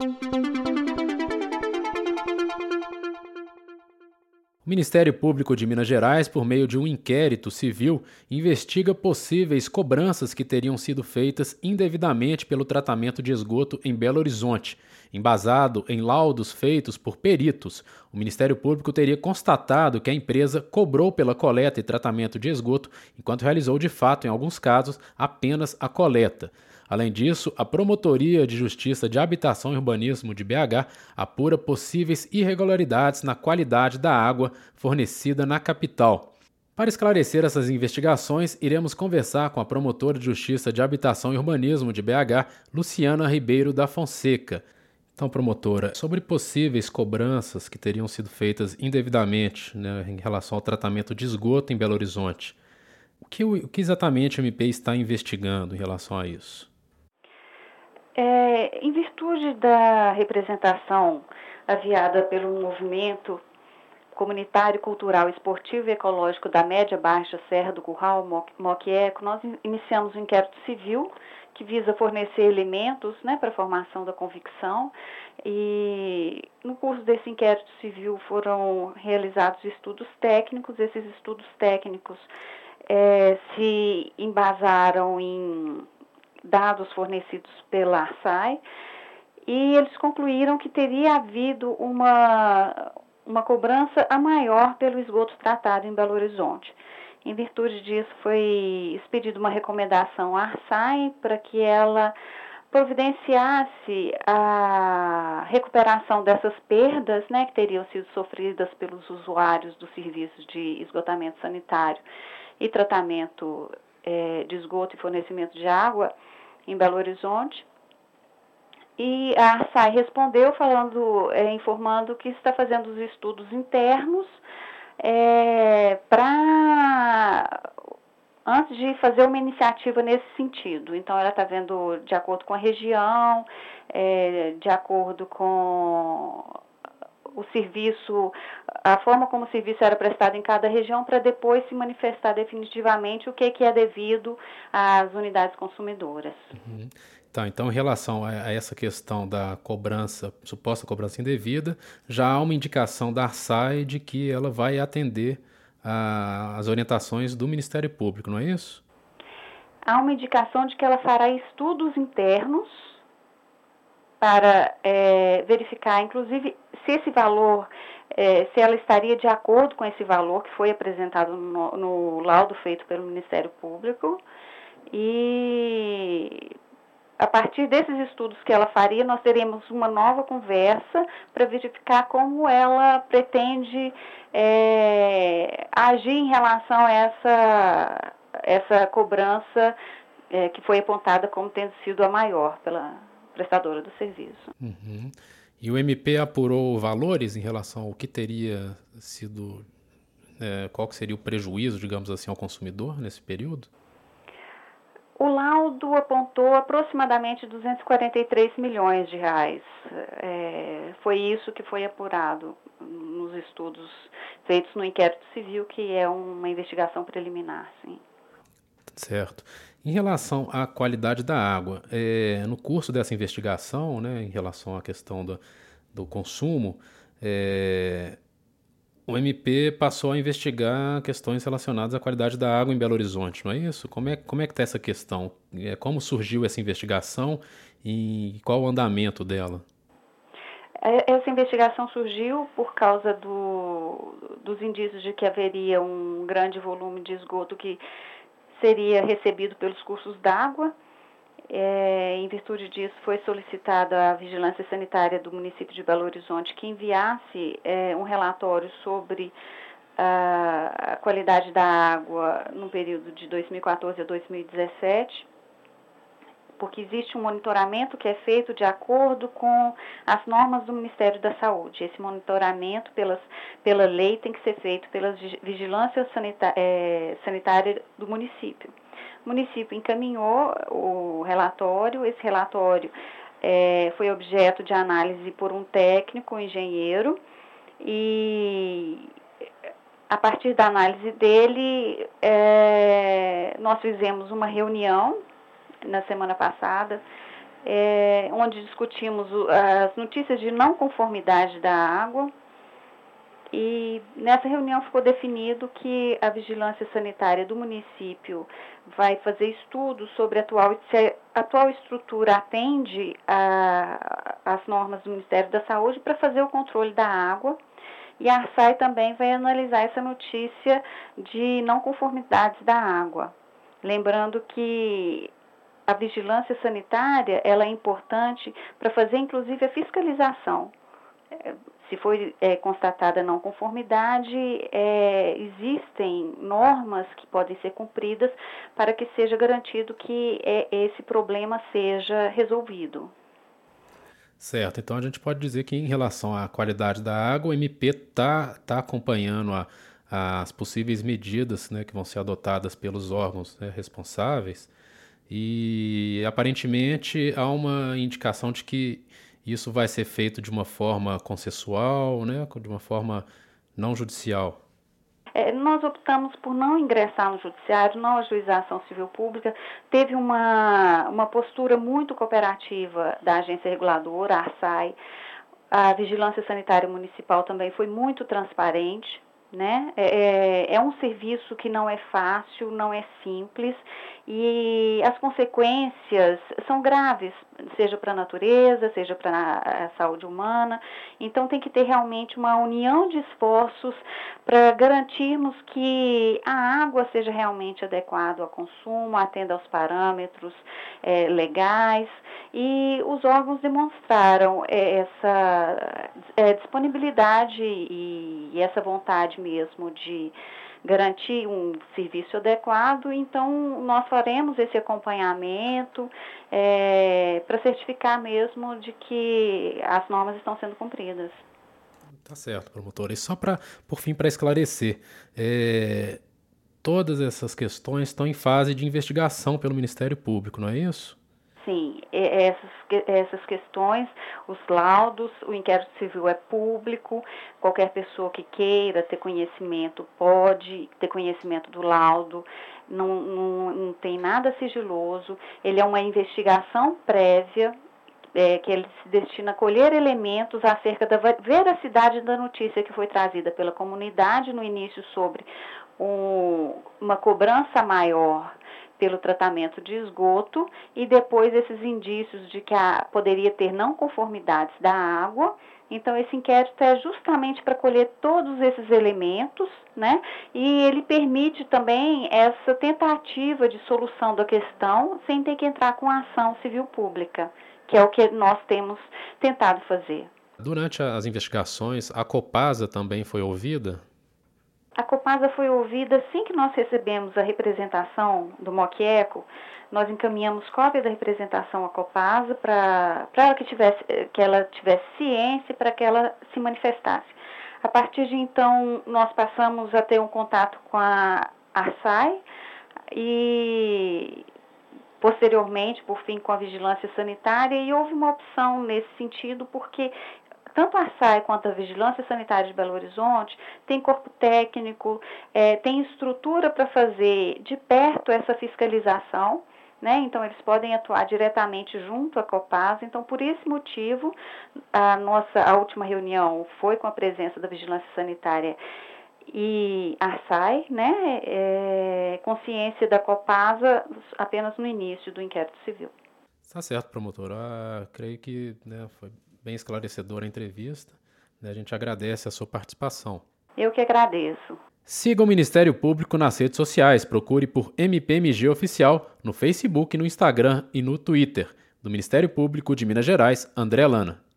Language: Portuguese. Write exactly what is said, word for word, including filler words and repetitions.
O Ministério Público de Minas Gerais, por meio de um inquérito civil, investiga possíveis cobranças que teriam sido feitas indevidamente pelo tratamento de esgoto em Belo Horizonte. Embasado em laudos feitos por peritos, o Ministério Público teria constatado que a empresa cobrou pela coleta e tratamento de esgoto, enquanto realizou de fato, em alguns casos, apenas a coleta. Além disso, a Promotoria de Justiça de Habitação e Urbanismo de B H apura possíveis irregularidades na qualidade da água fornecida na capital. Para esclarecer essas investigações, iremos conversar com a Promotora de Justiça de Habitação e Urbanismo de B H, Luciana Ribeiro da Fonseca. Então, promotora, sobre possíveis cobranças que teriam sido feitas indevidamente, né, em relação ao tratamento de esgoto em Belo Horizonte, o que, o que exatamente o M P está investigando em relação a isso? É, em virtude da representação aviada pelo movimento comunitário, cultural, esportivo e ecológico da Média Baixa Serra do Curral, Moquieco, nós iniciamos um inquérito civil que visa fornecer elementos, né, para a formação da convicção, e no curso desse inquérito civil foram realizados estudos técnicos. Esses estudos técnicos é, se embasaram em dados fornecidos pela ARSAI, e eles concluíram que teria havido uma, uma cobrança a maior pelo esgoto tratado em Belo Horizonte. Em virtude disso, foi expedida uma recomendação à ARSAI para que ela providenciasse a recuperação dessas perdas, né, que teriam sido sofridas pelos usuários dos serviços de esgotamento sanitário e tratamento é, de esgoto e fornecimento de água em Belo Horizonte. E a ARSAI respondeu falando, é, informando que está fazendo os estudos internos é, para antes de fazer uma iniciativa nesse sentido. Então, ela está vendo de acordo com a região, é, de acordo com o serviço, a forma como o serviço era prestado em cada região, para depois se manifestar definitivamente o que, que é devido às unidades consumidoras. Uhum. Tá, então, em relação a, a essa questão da cobrança, suposta cobrança indevida, já há uma indicação da ARSAI de que ela vai atender a, as orientações do Ministério Público, não é isso? Há uma indicação de que ela fará estudos internos para é, verificar, inclusive, se esse valor, é, se ela estaria de acordo com esse valor que foi apresentado no, no laudo feito pelo Ministério Público. E a partir desses estudos que ela faria, nós teremos uma nova conversa para verificar como ela pretende é, agir em relação a essa, essa cobrança é, que foi apontada como tendo sido a maior pela prestadora do serviço. Uhum. E o M P apurou valores em relação ao que teria sido, é, qual que seria o prejuízo, digamos assim, ao consumidor nesse período? O laudo apontou aproximadamente duzentos e quarenta e três milhões de reais. É, foi isso que foi apurado nos estudos feitos no inquérito civil, que é uma investigação preliminar, sim. Certo. Em relação à qualidade da água, é, no curso dessa investigação, né, em relação à questão do, do consumo, é, o M P passou a investigar questões relacionadas à qualidade da água em Belo Horizonte, não é isso? Como é, como é que está essa questão? É, como surgiu essa investigação e qual o andamento dela? Essa investigação surgiu por causa do, dos indícios de que haveria um grande volume de esgoto que seria recebido pelos cursos d'água. É, em virtude disso, foi solicitada à Vigilância Sanitária do município de Belo Horizonte que enviasse é, um relatório sobre a, a qualidade da água no período de dois mil e quatorze a dois mil e dezessete, porque existe um monitoramento que é feito de acordo com as normas do Ministério da Saúde. Esse monitoramento, pelas, pela lei, tem que ser feito pela Vigilância Sanita- é, Sanitária do município. O município encaminhou o relatório, esse relatório é, foi objeto de análise por um técnico, um engenheiro, e a partir da análise dele, é, nós fizemos uma reunião na semana passada é, onde discutimos as notícias de não conformidade da água. E nessa reunião ficou definido que a vigilância sanitária do município vai fazer estudos sobre a atual, se a atual estrutura atende às normas do Ministério da Saúde para fazer o controle da água. E a ARSAI também vai analisar essa notícia de não conformidades da água. Lembrando que a vigilância sanitária ela é importante para fazer, inclusive, a fiscalização. Se for é, constatada não conformidade, é, existem normas que podem ser cumpridas para que seja garantido que é, esse problema seja resolvido. Certo, então a gente pode dizer que em relação à qualidade da água, o M P está tá acompanhando a, as possíveis medidas, né, que vão ser adotadas pelos órgãos, né, responsáveis e aparentemente há uma indicação de que isso vai ser feito de uma forma consensual, né, de uma forma não judicial. É, nós optamos por não ingressar no judiciário, não ajuizar a ação civil pública. Teve uma, uma postura muito cooperativa da agência reguladora, a ARSAI. A Vigilância Sanitária Municipal também foi muito transparente, né? É, é um serviço que não é fácil, não é simples e as consequências são graves, seja para a natureza, seja para a saúde humana. Então tem que ter realmente uma união de esforços para garantirmos que a água seja realmente adequada ao consumo, atenda aos parâmetros é, legais. E os órgãos demonstraram é, essa é, disponibilidade e, e essa vontade mesmo de garantir um serviço adequado, então nós faremos esse acompanhamento é, para certificar mesmo de que as normas estão sendo cumpridas. Tá certo, promotora. E só para, por fim, para esclarecer, é, todas essas questões estão em fase de investigação pelo Ministério Público, não é isso? Sim, essas, essas questões, os laudos, o inquérito civil é público, qualquer pessoa que queira ter conhecimento pode ter conhecimento do laudo, não, não, não tem nada sigiloso, ele é uma investigação prévia, é, que ele se destina a colher elementos acerca da veracidade da notícia que foi trazida pela comunidade no início sobre um, uma cobrança maior pelo tratamento de esgoto e depois esses indícios de que a, poderia ter não conformidades da água. Então, esse inquérito é justamente para colher todos esses elementos, né? E ele permite também essa tentativa de solução da questão sem ter que entrar com a ação civil pública, que é o que nós temos tentado fazer. Durante as investigações, a Copasa também foi ouvida? A Copasa foi ouvida assim que nós recebemos a representação do Moqueco. Nós encaminhamos cópia da representação à Copasa para ela que, tivesse, que ela tivesse ciência, para que ela se manifestasse. A partir de então, nós passamos a ter um contato com a ARSAI e, posteriormente, por fim, com a Vigilância Sanitária, e houve uma opção nesse sentido, porque tanto a ARSAI quanto a Vigilância Sanitária de Belo Horizonte tem corpo técnico, é, tem estrutura para fazer de perto essa fiscalização, né? Então eles podem atuar diretamente junto à Copasa. Então, por esse motivo, a nossa a última reunião foi com a presença da Vigilância Sanitária e a ARSAI, né? É, consciência da Copasa apenas no início do inquérito civil. Tá certo, promotora. Ah, creio que, né, foi bem esclarecedora a entrevista. A gente agradece a sua participação. Eu que agradeço. Siga o Ministério Público nas redes sociais. Procure por M P M G Oficial no Facebook, no Instagram e no Twitter. Do Ministério Público de Minas Gerais, André Lana.